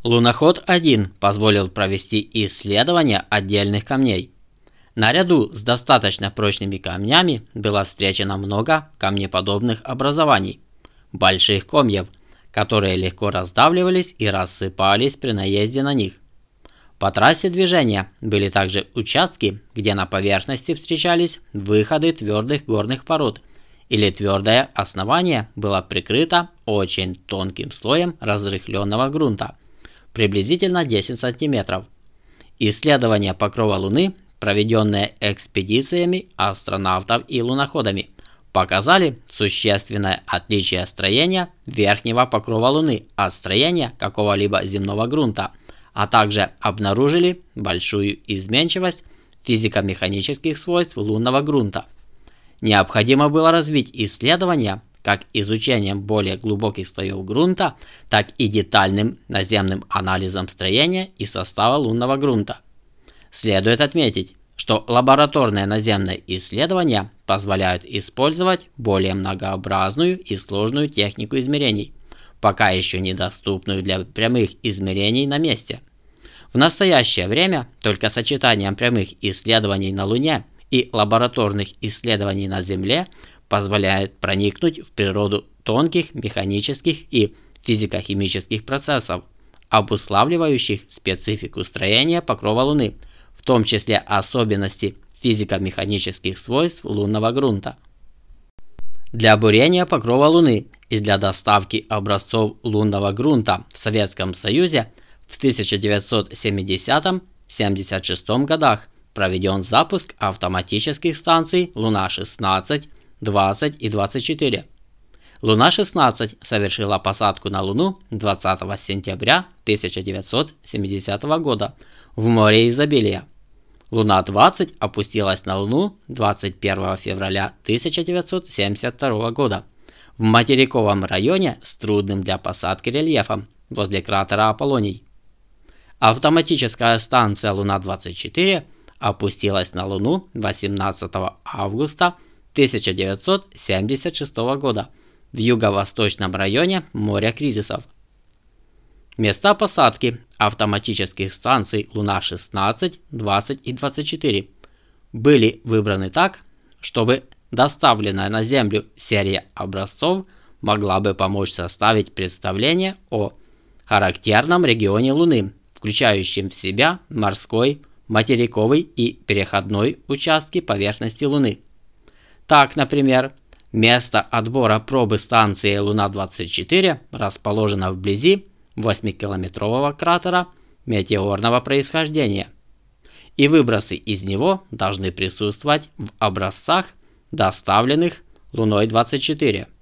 Луноход-1 позволил провести исследование отдельных камней. Наряду с достаточно прочными камнями было встречено много камнеподобных образований, больших комьев, которые легко раздавливались и рассыпались при наезде на них. По трассе движения были также участки, где на поверхности встречались выходы твердых горных пород, или твердое основание было прикрыто очень тонким слоем разрыхленного грунта, приблизительно 10 см. Исследования покрова Луны, проведенные экспедициями астронавтов и луноходами, показали существенное отличие строения верхнего покрова Луны от строения какого-либо земного грунта, а также обнаружили большую изменчивость физико-механических свойств лунного грунта. Необходимо было развить исследования как изучением более глубоких слоев грунта, так и детальным наземным анализом строения и состава лунного грунта. Следует отметить, что лабораторные наземные исследования позволяют использовать более многообразную и сложную технику измерений, пока еще недоступную для прямых измерений на месте. В настоящее время только сочетанием прямых исследований на Луне и лабораторных исследований на Земле позволяет проникнуть в природу тонких механических и физико-химических процессов, обуславливающих специфику строения покрова Луны, в том числе особенности физико-механических свойств лунного грунта. Для бурения покрова Луны и для доставки образцов лунного грунта в Советском Союзе в 1970-76 годах проведен запуск автоматических станций Луна-16, 20 и 24. Луна-16 совершила посадку на Луну 20 сентября 1970 года в море изобилия. Луна-20 опустилась на Луну 21 февраля 1972 года в материковом районе с трудным для посадки рельефом возле кратера Аполлоний. Автоматическая станция Луна-24 опустилась на Луну 18 августа 1976 года в юго-восточном районе моря кризисов. Места посадки автоматических станций Луна-16, 20 и 24 были выбраны так, чтобы доставленная на Землю серия образцов могла бы помочь составить представление о характерном регионе Луны, включающем в себя морской, материковый и переходной участки поверхности Луны. Так, например, место отбора пробы станции Луна-24 расположено вблизи 8-километрового кратера метеорного происхождения, и выбросы из него должны присутствовать в образцах, доставленных Луной-24.